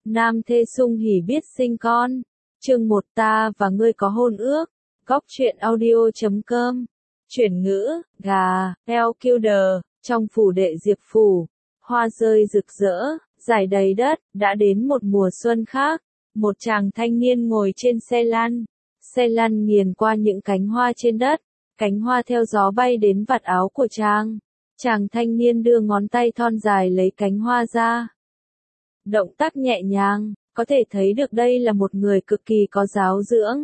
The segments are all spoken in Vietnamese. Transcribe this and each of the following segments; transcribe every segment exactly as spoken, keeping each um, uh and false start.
Nam thê Sung Hỉ biết sinh con. Chương một ta và ngươi có hôn ước. Góc truyện audio chấm com. Chuyển ngữ, gà, eo killer, trong phủ đệ Diệp phủ. Hoa rơi rực rỡ, rải đầy đất, đã đến một mùa xuân khác. Một chàng thanh niên ngồi trên xe lăn. Xe lăn nghiền qua những cánh hoa trên đất. Cánh hoa theo gió bay đến vạt áo của chàng. Chàng thanh niên đưa ngón tay thon dài lấy cánh hoa ra. Động tác nhẹ nhàng, có thể thấy được đây là một người cực kỳ có giáo dưỡng.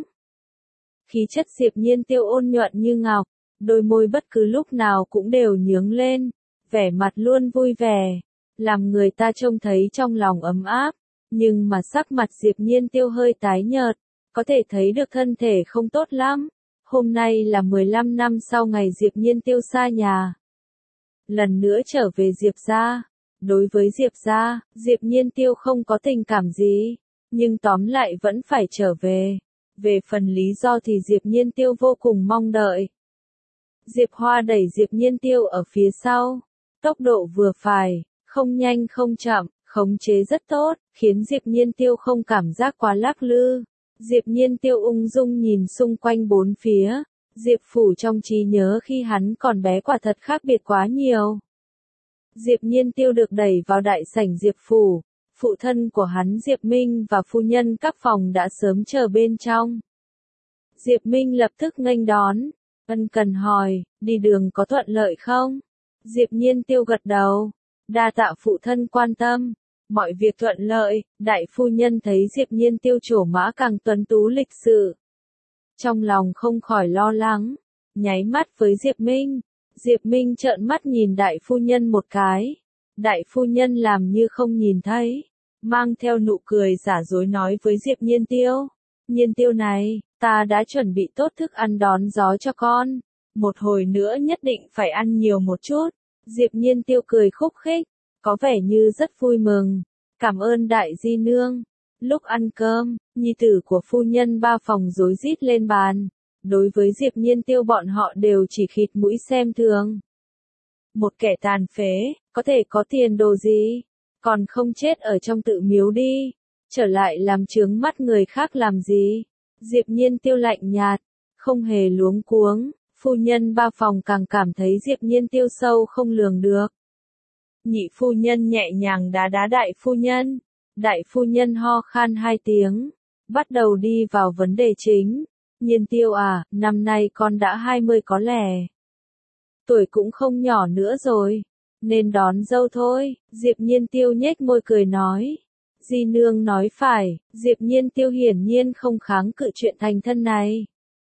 Khí chất Diệp Nhiên Tiêu ôn nhuận như ngọc, đôi môi bất cứ lúc nào cũng đều nhướng lên, vẻ mặt luôn vui vẻ, làm người ta trông thấy trong lòng ấm áp. Nhưng mà sắc mặt Diệp Nhiên Tiêu hơi tái nhợt, có thể thấy được thân thể không tốt lắm. Hôm nay là mười lăm năm sau ngày Diệp Nhiên Tiêu xa nhà. Lần nữa trở về Diệp gia. Đối với Diệp gia, Diệp Nhiên Tiêu không có tình cảm gì, nhưng tóm lại vẫn phải trở về. Về phần lý do thì Diệp Nhiên Tiêu vô cùng mong đợi. Diệp Hoa đẩy Diệp Nhiên Tiêu ở phía sau, tốc độ vừa phải, không nhanh không chậm, khống chế rất tốt, khiến Diệp Nhiên Tiêu không cảm giác quá lắc lư. Diệp Nhiên Tiêu ung dung nhìn xung quanh bốn phía, Diệp phủ trong trí nhớ khi hắn còn bé quả thật khác biệt quá nhiều. Diệp Nhiên Tiêu được đẩy vào đại sảnh Diệp phủ, phụ thân của hắn Diệp Minh và phu nhân các phòng đã sớm chờ bên trong. Diệp Minh lập tức nghênh đón, ân cần hỏi, đi đường có thuận lợi không? Diệp Nhiên Tiêu gật đầu, đa tạ phụ thân quan tâm, mọi việc thuận lợi. Đại phu nhân thấy Diệp Nhiên Tiêu trổ mã càng tuấn tú lịch sự, trong lòng không khỏi lo lắng, nháy mắt với Diệp Minh. Diệp Minh trợn mắt nhìn đại phu nhân một cái. Đại phu nhân làm như không nhìn thấy, mang theo nụ cười giả dối nói với Diệp Nhiên Tiêu. Nhiên Tiêu này, ta đã chuẩn bị tốt thức ăn đón gió cho con. Một hồi nữa nhất định phải ăn nhiều một chút. Diệp Nhiên Tiêu cười khúc khích, có vẻ như rất vui mừng. Cảm ơn đại di nương. Lúc ăn cơm, nhi tử của phu nhân ba phòng rối rít lên bàn. Đối với Diệp Nhiên Tiêu bọn họ đều chỉ khịt mũi xem thường. Một kẻ tàn phế, có thể có tiền đồ gì? Còn không chết ở trong tự miếu đi. Trở lại làm chướng mắt người khác làm gì? Diệp Nhiên Tiêu lạnh nhạt, không hề luống cuống. Phu nhân ba phòng càng cảm thấy Diệp Nhiên Tiêu sâu không lường được. Nhị phu nhân nhẹ nhàng đá đá đại phu nhân. Đại phu nhân ho khan hai tiếng, bắt đầu đi vào vấn đề chính. Nhiên Tiêu à, năm nay con đã hai mươi có lẽ. Tuổi cũng không nhỏ nữa rồi, nên đón dâu thôi. Diệp Nhiên Tiêu nhếch môi cười nói. Di nương nói phải. Diệp Nhiên Tiêu hiển nhiên không kháng cự chuyện thành thân này.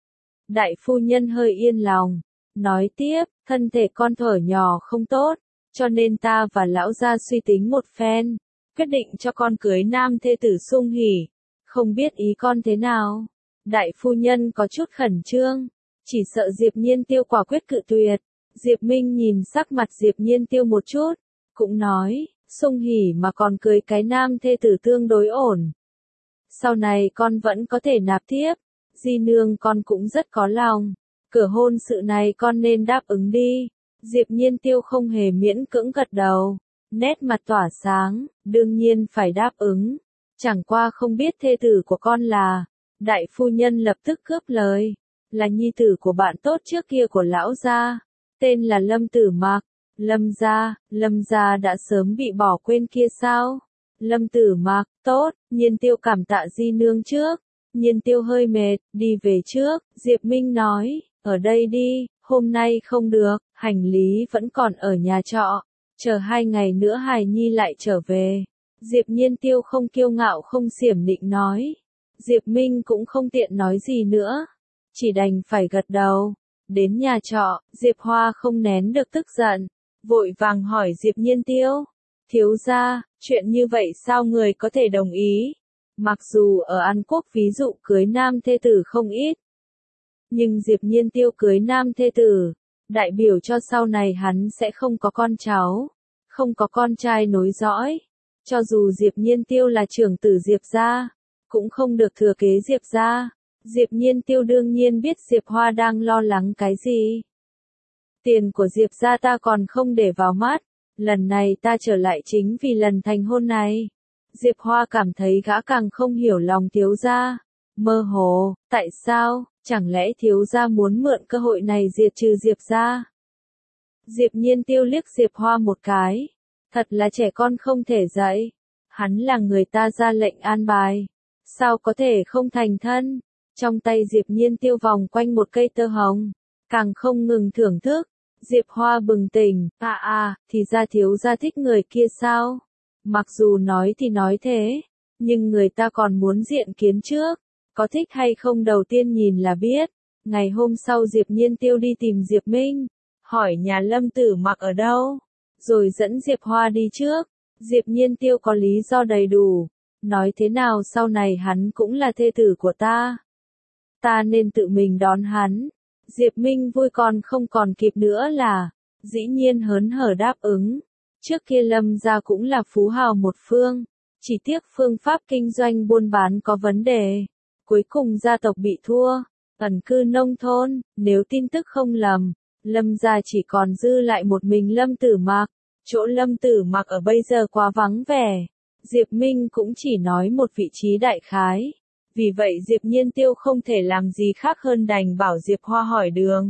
Đại phu nhân hơi yên lòng, nói tiếp, thân thể con thở nhỏ không tốt, cho nên ta và lão gia suy tính một phen, quyết định cho con cưới nam thê tử Sung Hỉ. Không biết ý con thế nào? Đại phu nhân có chút khẩn trương, chỉ sợ Diệp Nhiên Tiêu quả quyết cự tuyệt. Diệp Minh nhìn sắc mặt Diệp Nhiên Tiêu một chút, cũng nói, Sung Hỉ mà còn cưới cái nam thê tử tương đối ổn. Sau này con vẫn có thể nạp tiếp, di nương con cũng rất có lòng, cửa hôn sự này con nên đáp ứng đi. Diệp Nhiên Tiêu không hề miễn cưỡng gật đầu, nét mặt tỏa sáng, đương nhiên phải đáp ứng. Chẳng qua không biết thê tử của con là. Đại phu nhân lập tức cướp lời, là nhi tử của bạn tốt trước kia của lão gia, tên là Lâm Tử Mạc. Lâm gia, Lâm gia đã sớm bị bỏ quên kia sao? Lâm Tử Mạc, tốt. Nhiên Tiêu cảm tạ di nương trước. Nhiên Tiêu hơi mệt, đi về trước. Diệp Minh nói, ở đây đi, hôm nay không được, hành lý vẫn còn ở nhà trọ, chờ hai ngày nữa hài nhi lại trở về. Diệp Nhiên Tiêu không kiêu ngạo không xiểm nịnh nói. Diệp Minh cũng không tiện nói gì nữa, chỉ đành phải gật đầu. Đến nhà trọ, Diệp Hoa không nén được tức giận, vội vàng hỏi Diệp Nhiên Tiêu. Thiếu gia, chuyện như vậy sao người có thể đồng ý? Mặc dù ở An Quốc ví dụ cưới nam thê tử không ít, nhưng Diệp Nhiên Tiêu cưới nam thê tử, đại biểu cho sau này hắn sẽ không có con cháu, không có con trai nối dõi. Cho dù Diệp Nhiên Tiêu là trưởng tử Diệp gia, cũng không được thừa kế Diệp gia. Diệp Nhiên Tiêu đương nhiên biết Diệp Hoa đang lo lắng cái gì. Tiền của Diệp gia ta còn không để vào mắt, lần này ta trở lại chính vì lần thành hôn này. Diệp Hoa cảm thấy gã càng không hiểu lòng thiếu gia. Mơ hồ, tại sao, chẳng lẽ thiếu gia muốn mượn cơ hội này diệt trừ Diệp gia? Diệp Nhiên Tiêu liếc Diệp Hoa một cái. Thật là trẻ con không thể dạy. Hắn là người ta ra lệnh an bài. Sao có thể không thành thân? Trong tay Diệp Nhiên Tiêu vòng quanh một cây tơ hồng. Càng không ngừng thưởng thức. Diệp Hoa bừng tỉnh. À à, thì ra thiếu gia thích người kia sao? Mặc dù nói thì nói thế. Nhưng người ta còn muốn diện kiến trước. Có thích hay không đầu tiên nhìn là biết. Ngày hôm sau Diệp Nhiên Tiêu đi tìm Diệp Minh. Hỏi nhà Lâm Tử Mặc ở đâu. Rồi dẫn Diệp Hoa đi trước. Diệp Nhiên Tiêu có lý do đầy đủ. Nói thế nào sau này hắn cũng là thê tử của ta. Ta nên tự mình đón hắn. Diệp Minh vui còn không còn kịp nữa là. Dĩ nhiên hớn hở đáp ứng. Trước kia Lâm gia cũng là phú hào một phương. Chỉ tiếc phương pháp kinh doanh buôn bán có vấn đề. Cuối cùng gia tộc bị thua. Ẩn cư nông thôn. Nếu tin tức không lầm. Lâm gia chỉ còn dư lại một mình Lâm Tử Mặc. Chỗ Lâm Tử Mặc ở bây giờ quá vắng vẻ. Diệp Minh cũng chỉ nói một vị trí đại khái. Vì vậy Diệp Nhiên Tiêu không thể làm gì khác hơn đành bảo Diệp Hoa hỏi đường.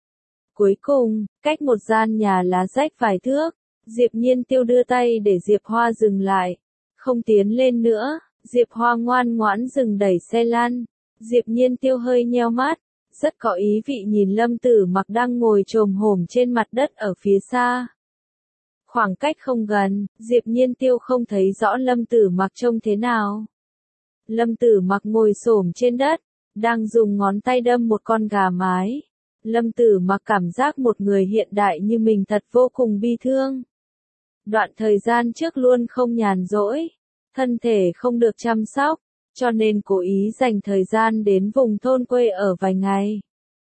Cuối cùng, cách một gian nhà lá rách vài thước, Diệp Nhiên Tiêu đưa tay để Diệp Hoa dừng lại. Không tiến lên nữa, Diệp Hoa ngoan ngoãn dừng đẩy xe lăn. Diệp Nhiên Tiêu hơi nheo mắt, rất có ý vị nhìn Lâm Tử Mặc đang ngồi chồm hổm trên mặt đất ở phía xa. Khoảng cách không gần, Diệp Nhiên Tiêu không thấy rõ Lâm Tử Mặc trông thế nào. Lâm Tử Mặc ngồi xổm trên đất, đang dùng ngón tay đâm một con gà mái. Lâm Tử Mặc cảm giác một người hiện đại như mình thật vô cùng bi thương. Đoạn thời gian trước luôn không nhàn rỗi, thân thể không được chăm sóc, cho nên cố ý dành thời gian đến vùng thôn quê ở vài ngày.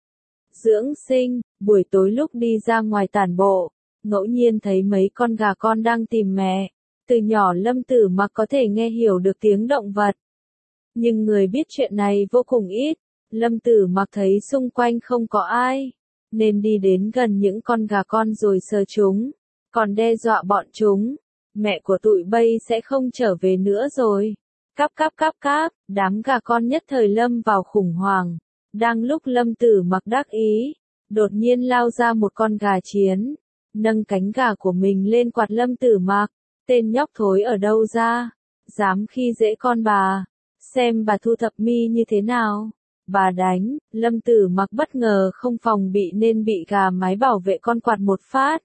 Dưỡng sinh, buổi tối lúc đi ra ngoài tản bộ, ngẫu nhiên thấy mấy con gà con đang tìm mẹ. Từ nhỏ Lâm Tử Mặc có thể nghe hiểu được tiếng động vật. Nhưng người biết chuyện này vô cùng ít. Lâm Tử Mặc thấy xung quanh không có ai, nên đi đến gần những con gà con rồi sờ chúng, còn đe dọa bọn chúng. Mẹ của tụi bay sẽ không trở về nữa rồi. Cáp cáp cáp cáp, đám gà con nhất thời lâm vào khủng hoảng. Đang lúc Lâm Tử Mặc đắc ý, đột nhiên lao ra một con gà chiến, nâng cánh gà của mình lên quạt Lâm Tử Mặc. Tên nhóc thối ở đâu ra, dám khi dễ con bà, xem bà thu thập mi như thế nào. Bà đánh. Lâm Tử Mặc bất ngờ không phòng bị nên bị gà mái bảo vệ con quạt một phát.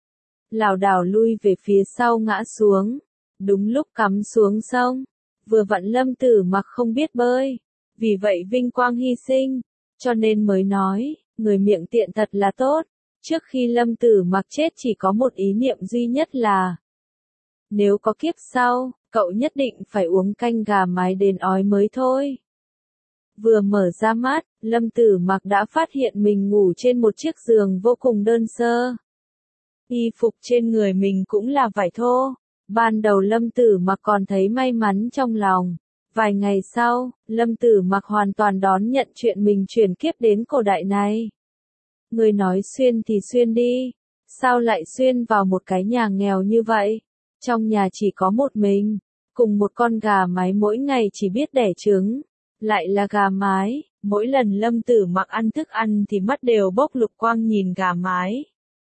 Lảo đảo lui về phía sau ngã xuống. Đúng lúc cắm xuống sông. Vừa vặn Lâm Tử Mặc không biết bơi. Vì vậy vinh quang hy sinh. Cho nên mới nói, người miệng tiện thật là tốt. Trước khi Lâm Tử Mặc chết chỉ có một ý niệm duy nhất là, nếu có kiếp sau, cậu nhất định phải uống canh gà mái đến ói mới thôi. Vừa mở ra mắt, Lâm Tử Mặc đã phát hiện mình ngủ trên một chiếc giường vô cùng đơn sơ. Y phục trên người mình cũng là vải thô. Ban đầu Lâm Tử Mặc còn thấy may mắn trong lòng. Vài ngày sau, Lâm Tử Mặc hoàn toàn đón nhận chuyện mình chuyển kiếp đến cổ đại này. Người nói xuyên thì xuyên đi. Sao lại xuyên vào một cái nhà nghèo như vậy? Trong nhà chỉ có một mình, cùng một con gà mái mỗi ngày chỉ biết đẻ trứng. Lại là gà mái, mỗi lần Lâm Tử Mặc ăn thức ăn thì mắt đều bốc lục quang nhìn gà mái.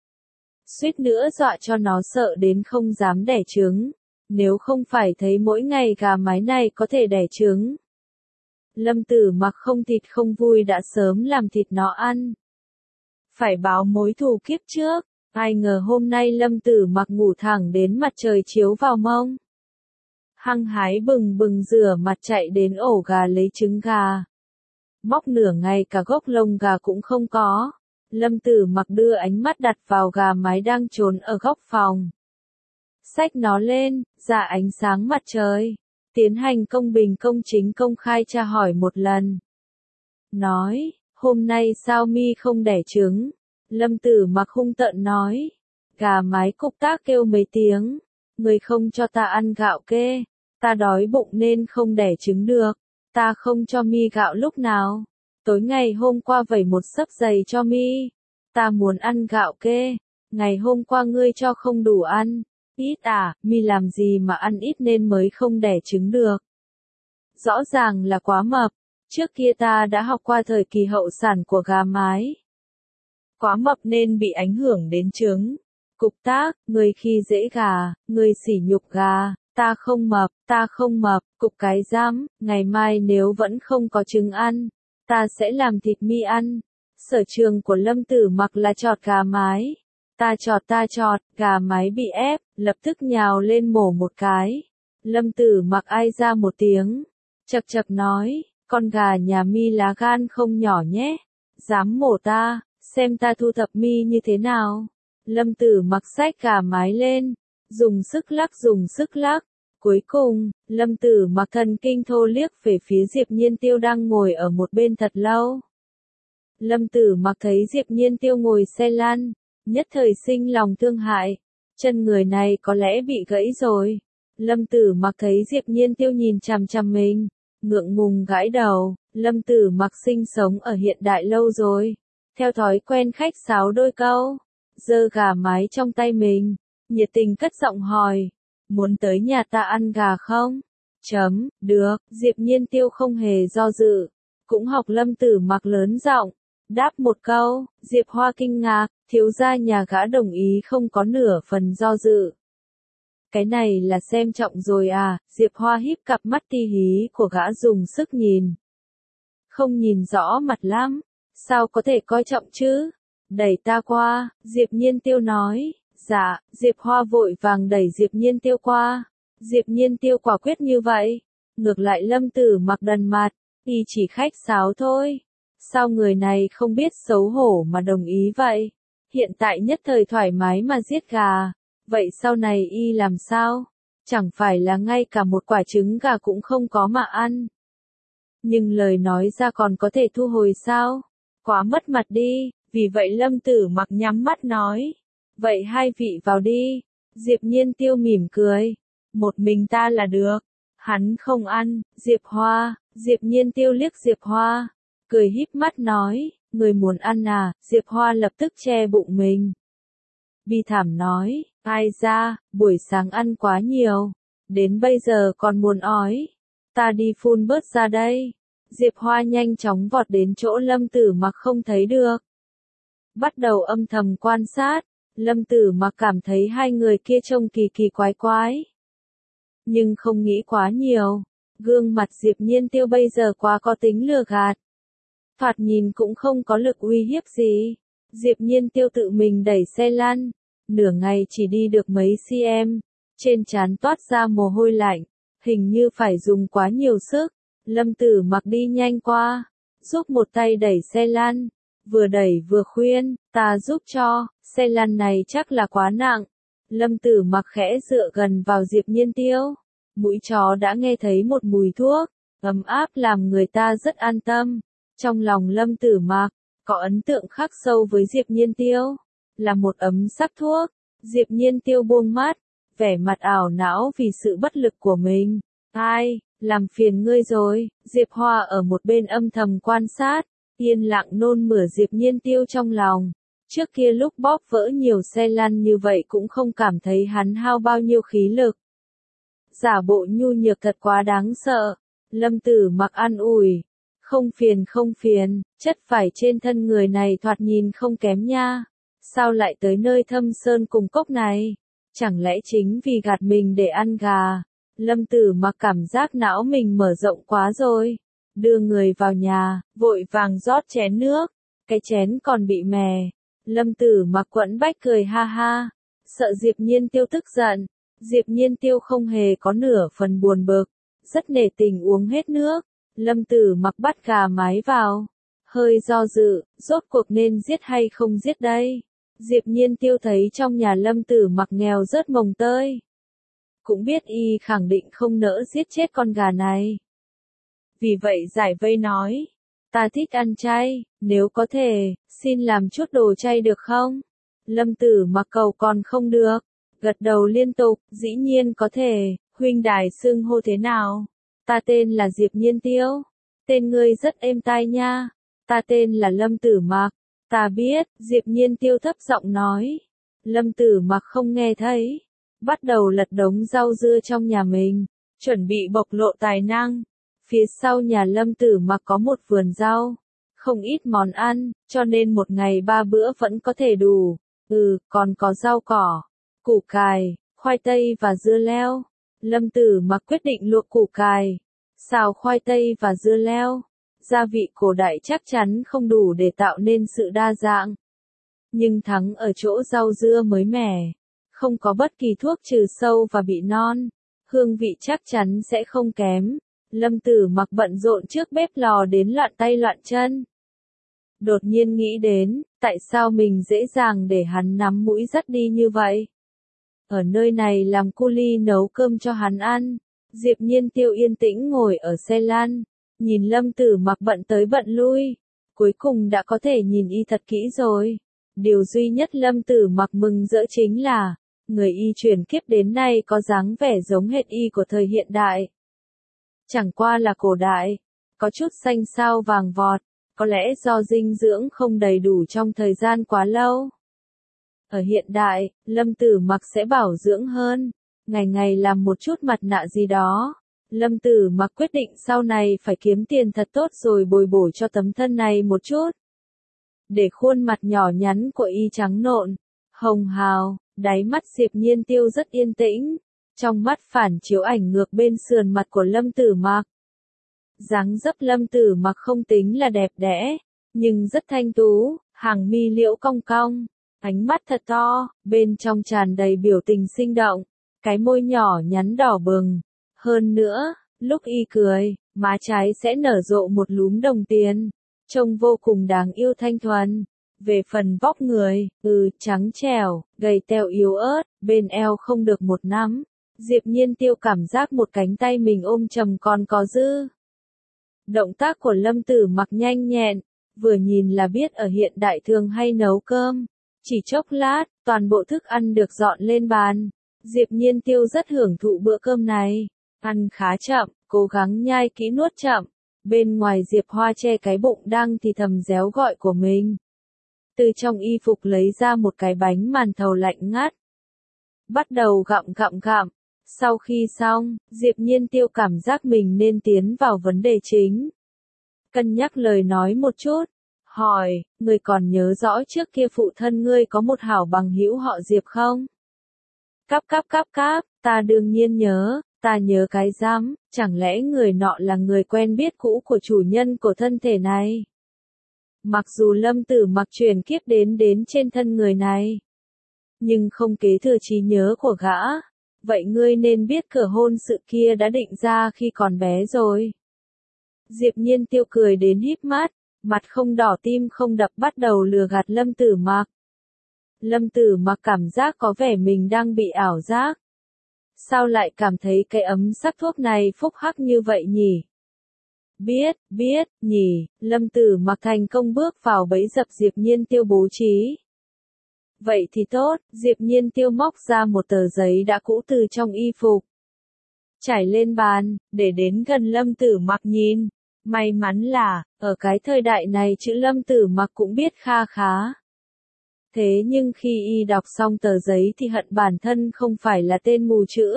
Suýt nữa dọa cho nó sợ đến không dám đẻ trứng, nếu không phải thấy mỗi ngày gà mái này có thể đẻ trứng. Lâm Tử Mặc không thịt không vui đã sớm làm thịt nó ăn. Phải báo mối thù kiếp trước, ai ngờ hôm nay Lâm Tử Mặc ngủ thẳng đến mặt trời chiếu vào mông. Hăng hái bừng bừng rửa mặt chạy đến ổ gà lấy trứng gà. Móc nửa ngày cả gốc lông gà cũng không có. Lâm Tử Mặc đưa ánh mắt đặt vào gà mái đang trốn ở góc phòng. Xách nó lên, ra ánh sáng mặt trời. Tiến hành công bình công chính công khai tra hỏi một lần. Nói, hôm nay sao mi không đẻ trứng? Lâm Tử Mặc hung tợn nói. Gà mái cục tác kêu mấy tiếng. Người không cho ta ăn gạo kê. Ta đói bụng nên không đẻ trứng được. Ta không cho mi gạo lúc nào. Tối ngày hôm qua vẩy một xấp giày cho mi. Ta muốn ăn gạo kê. Ngày hôm qua ngươi cho không đủ ăn. Ít à, mi làm gì mà ăn ít nên mới không đẻ trứng được. Rõ ràng là quá mập, trước kia ta đã học qua thời kỳ hậu sản của gà mái. Quá mập nên bị ảnh hưởng đến trứng. Cục tác, người khi dễ gà, người sỉ nhục gà, ta không mập, ta không mập, cục cái rắm, ngày mai nếu vẫn không có trứng ăn, ta sẽ làm thịt mi ăn. Sở trường của Lâm Tử Mặc là chọt gà mái. Ta chọt ta chọt, gà mái bị ép, lập tức nhào lên mổ một cái. Lâm Tử Mặc ai ra một tiếng, chậc chậc nói, con gà nhà mi lá gan không nhỏ nhé, dám mổ ta, xem ta thu thập mi như thế nào. Lâm Tử Mặc xách gà mái lên, dùng sức lắc dùng sức lắc. Cuối cùng, Lâm Tử Mặc thần kinh thô liếc về phía Diệp Nhiên Tiêu đang ngồi ở một bên thật lâu. Lâm Tử Mặc thấy Diệp Nhiên Tiêu ngồi xe lăn, nhất thời sinh lòng thương hại, chân người này có lẽ bị gãy rồi. Lâm Tử Mặc thấy Diệp Nhiên Tiêu nhìn chằm chằm mình, ngượng ngùng gãi đầu. Lâm Tử Mặc sinh sống ở hiện đại lâu rồi, theo thói quen khách sáo đôi câu, giơ gà mái trong tay mình, nhiệt tình cất giọng hỏi, muốn tới nhà ta ăn gà không? Chấm, được. Diệp Nhiên Tiêu không hề do dự, cũng học Lâm Tử Mặc lớn giọng, đáp một câu. Diệp Hoa kinh ngạc, thiếu gia nhà gã đồng ý không có nửa phần do dự. Cái này là xem trọng rồi à? Diệp Hoa híp cặp mắt ti hí của gã dùng sức nhìn. Không nhìn rõ mặt lắm, sao có thể coi trọng chứ? Đẩy ta qua, Diệp Nhiên Tiêu nói. Dạ, Diệp Hoa vội vàng đẩy Diệp Nhiên Tiêu qua. Diệp Nhiên Tiêu quả quyết như vậy. Ngược lại Lâm Tử Mặc đần mặt, y chỉ khách sáo thôi. Sao người này không biết xấu hổ mà đồng ý vậy? Hiện tại nhất thời thoải mái mà giết gà. Vậy sau này y làm sao? Chẳng phải là ngay cả một quả trứng gà cũng không có mà ăn. Nhưng lời nói ra còn có thể thu hồi sao? Quá mất mặt đi. Vì vậy Lâm Tử Mặc nhắm mắt nói. Vậy hai vị vào đi. Diệp Nhiên Tiêu mỉm cười. Một mình ta là được. Hắn không ăn. Diệp Hoa. Diệp Nhiên Tiêu liếc Diệp Hoa, cười híp mắt nói, người muốn ăn à? Diệp Hoa lập tức che bụng mình. Bi thảm nói, ai ra, buổi sáng ăn quá nhiều, đến bây giờ còn muốn ói. Ta đi phun bớt ra đây. Diệp Hoa nhanh chóng vọt đến chỗ Lâm Tử Mặc không thấy được. Bắt đầu âm thầm quan sát, Lâm Tử Mặc cảm thấy hai người kia trông kỳ kỳ quái quái. Nhưng không nghĩ quá nhiều, gương mặt Diệp Nhiên Tiêu bây giờ quá có tính lừa gạt. Thoạt nhìn cũng không có lực uy hiếp gì. Diệp Nhiên Tiêu tự mình đẩy xe lăn, nửa ngày chỉ đi được mấy cm, trên trán toát ra mồ hôi lạnh, hình như phải dùng quá nhiều sức. Lâm Tử Mặc đi nhanh qua, giúp một tay đẩy xe lăn, vừa đẩy vừa khuyên, ta giúp cho, xe lăn này chắc là quá nặng. Lâm Tử Mặc khẽ dựa gần vào Diệp Nhiên Tiêu, mũi chó đã nghe thấy một mùi thuốc, ấm áp làm người ta rất an tâm. Trong lòng Lâm Tử Mặc, có ấn tượng khắc sâu với Diệp Nhiên Tiêu, là một ấm sắc thuốc. Diệp Nhiên Tiêu buông mắt, vẻ mặt ảo não vì sự bất lực của mình. Ai, làm phiền ngươi rồi. Diệp Hoa ở một bên âm thầm quan sát, yên lặng nôn mửa Diệp Nhiên Tiêu trong lòng. Trước kia lúc bóp vỡ nhiều xe lăn như vậy cũng không cảm thấy hắn hao bao nhiêu khí lực. Giả bộ nhu nhược thật quá đáng sợ. Lâm Tử Mặc an ủi. Không phiền không phiền, chất vải trên thân người này thoạt nhìn không kém nha. Sao lại tới nơi thâm sơn cùng cốc này? Chẳng lẽ chính vì gạt mình để ăn gà? Lâm Tử Mặc cảm giác não mình mở rộng quá rồi. Đưa người vào nhà, vội vàng rót chén nước. Cái chén còn bị mè. Lâm Tử Mặc quẫn bách cười ha ha. Sợ Diệp Nhiên Tiêu tức giận. Diệp Nhiên Tiêu không hề có nửa phần buồn bực. Rất nể tình uống hết nước. Lâm Tử Mặc bắt gà mái vào. Hơi do dự, rốt cuộc nên giết hay không giết đây? Diệp Nhiên Tiêu thấy trong nhà Lâm Tử Mặc nghèo rớt mồng tơi. Cũng biết y khẳng định không nỡ giết chết con gà này. Vì vậy giải vây nói. Ta thích ăn chay, nếu có thể, xin làm chút đồ chay được không? Lâm Tử Mặc cầu còn không được. Gật đầu liên tục, dĩ nhiên có thể, huynh đài xưng hô thế nào? Ta tên là Diệp Nhiên Tiêu. Tên ngươi rất êm tai nha. Ta tên là Lâm Tử Mặc. Ta biết, Diệp Nhiên Tiêu thấp giọng nói. Lâm Tử Mặc không nghe thấy. bắt đầu lật đống rau dưa trong nhà mình, chuẩn bị bộc lộ tài năng. Phía sau nhà Lâm Tử Mặc có một vườn rau, không ít món ăn, cho nên một ngày ba bữa vẫn có thể đủ. Ừ, còn có rau cỏ, củ cải, khoai tây và dưa leo. Lâm Tử Mặc quyết định luộc củ cải, xào khoai tây và dưa leo. Gia vị cổ đại chắc chắn không đủ để tạo nên sự đa dạng. Nhưng thắng ở chỗ rau dưa mới mẻ, không có bất kỳ thuốc trừ sâu và bị non. Hương vị chắc chắn sẽ không kém. Lâm Tử Mặc bận rộn trước bếp lò đến loạn tay loạn chân. Đột nhiên nghĩ đến, tại sao mình dễ dàng để hắn nắm mũi dắt đi như vậy? Ở nơi này làm cu li nấu cơm cho hắn ăn. Diệp Nhiên Tiêu yên tĩnh ngồi ở xe lăn, nhìn Lâm Tử Mặc bận tới bận lui. Cuối cùng đã có thể nhìn y thật kỹ rồi. Điều duy nhất Lâm Tử Mặc mừng rỡ chính là, người y chuyển kiếp đến nay có dáng vẻ giống hệt y của thời hiện đại. Chẳng qua là cổ đại, có chút xanh xao vàng vọt, có lẽ do dinh dưỡng không đầy đủ trong thời gian quá lâu. Ở hiện đại, Lâm Tử Mặc sẽ bảo dưỡng hơn, ngày ngày làm một chút mặt nạ gì đó. Lâm Tử Mặc quyết định sau này phải kiếm tiền thật tốt rồi bồi bổ cho tấm thân này một chút. Để khuôn mặt nhỏ nhắn của y trắng nộn, hồng hào, đáy mắt Diệp Nhiên Tiêu rất yên tĩnh, trong mắt phản chiếu ảnh ngược bên sườn mặt của Lâm Tử Mặc. Dáng dấp Lâm Tử Mặc không tính là đẹp đẽ, nhưng rất thanh tú, hàng mi liễu cong cong, ánh mắt thật to, bên trong tràn đầy biểu tình sinh động, cái môi nhỏ nhắn đỏ bừng. Hơn nữa, lúc y cười, má trái sẽ nở rộ một lúm đồng tiền, trông vô cùng đáng yêu thanh thuần. Về phần vóc người, ừ, trắng trẻo, gầy teo yếu ớt, bên eo không được một nắm. Diệp Nhiên Tiêu cảm giác một cánh tay mình ôm chầm còn có dư. Động tác của Lâm Tử Mặc nhanh nhẹn, vừa nhìn là biết ở hiện đại thường hay nấu cơm. Chỉ chốc lát, toàn bộ thức ăn được dọn lên bàn. Diệp Nhiên Tiêu rất hưởng thụ bữa cơm này. Ăn khá chậm, cố gắng nhai kỹ nuốt chậm. Bên ngoài Diệp Hoa che cái bụng đang thì thầm réo gọi của mình. Từ trong y phục lấy ra một cái bánh màn thầu lạnh ngắt. Bắt đầu gặm gặm gặm. Sau khi xong, Diệp Nhiên Tiêu cảm giác mình nên tiến vào vấn đề chính. Cân nhắc lời nói một chút. Hỏi, người còn nhớ rõ trước kia phụ thân ngươi có một hảo bằng hữu họ Diệp không? Cáp cáp cáp cáp, ta đương nhiên nhớ, ta nhớ cái rắm, chẳng lẽ người nọ là người quen biết cũ của chủ nhân của thân thể này? Mặc dù Lâm Tử Mặc chuyển kiếp đến đến trên thân người này, nhưng không kế thừa trí nhớ của gã. Vậy ngươi nên biết cửa hôn sự kia đã định ra khi còn bé rồi. Diệp Nhiên Tiêu cười đến híp mắt, mặt không đỏ tim không đập bắt đầu lừa gạt Lâm Tử Mặc. Lâm Tử Mặc cảm giác có vẻ mình đang bị ảo giác. Sao lại cảm thấy cái ấm sắc thuốc này phúc hắc như vậy nhỉ? Biết, biết, nhỉ, Lâm Tử Mặc thành công bước vào bẫy dập Diệp Nhiên Tiêu bố trí. Vậy thì tốt, Diệp Nhiên Tiêu móc ra một tờ giấy đã cũ từ trong y phục. Trải lên bàn, để đến gần Lâm Tử Mặc nhìn. May mắn là, ở cái thời đại này chữ Lâm Tử Mặc cũng biết kha khá. Thế nhưng khi y đọc xong tờ giấy thì hận bản thân không phải là tên mù chữ.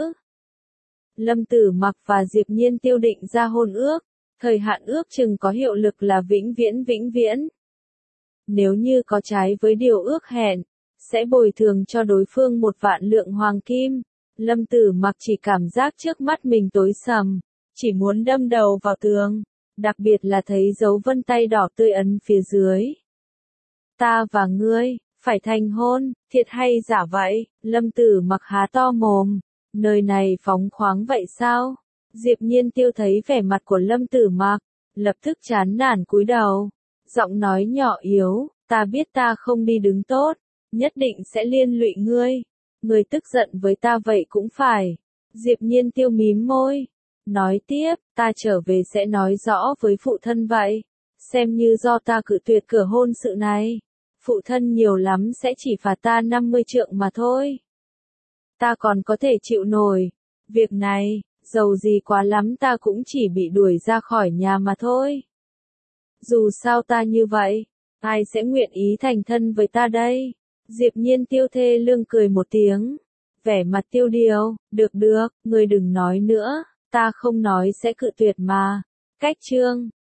Lâm Tử Mặc và Diệp Nhiên Tiêu định ra hôn ước, thời hạn ước chừng có hiệu lực là vĩnh viễn vĩnh viễn. Nếu như có trái với điều ước hẹn, sẽ bồi thường cho đối phương một vạn lượng hoàng kim. Lâm Tử Mặc chỉ cảm giác trước mắt mình tối sầm, chỉ muốn đâm đầu vào tường, đặc biệt là thấy dấu vân tay đỏ tươi ấn phía dưới. Ta và ngươi, phải thành hôn, thiệt hay giả vậy? Lâm Tử Mặc há to mồm, nơi này phóng khoáng vậy sao? Diệp Nhiên Tiêu thấy vẻ mặt của Lâm Tử Mặc, lập tức chán nản cúi đầu, giọng nói nhỏ yếu, ta biết ta không đi đứng tốt, nhất định sẽ liên lụy ngươi. Ngươi tức giận với ta vậy cũng phải. Diệp Nhiên Tiêu mím môi, nói tiếp, ta trở về sẽ nói rõ với phụ thân vậy. Xem như do ta cự tuyệt cửa hôn sự này. Phụ thân nhiều lắm sẽ chỉ phạt ta năm mươi trượng mà thôi. Ta còn có thể chịu nổi. Việc này, dầu gì quá lắm ta cũng chỉ bị đuổi ra khỏi nhà mà thôi. Dù sao ta như vậy, ai sẽ nguyện ý thành thân với ta đây? Diệp Nhiên Tiêu thê lương cười một tiếng. Vẻ mặt Tiêu Điều, được được, ngươi đừng nói nữa, ta không nói sẽ cự tuyệt mà. Cách chương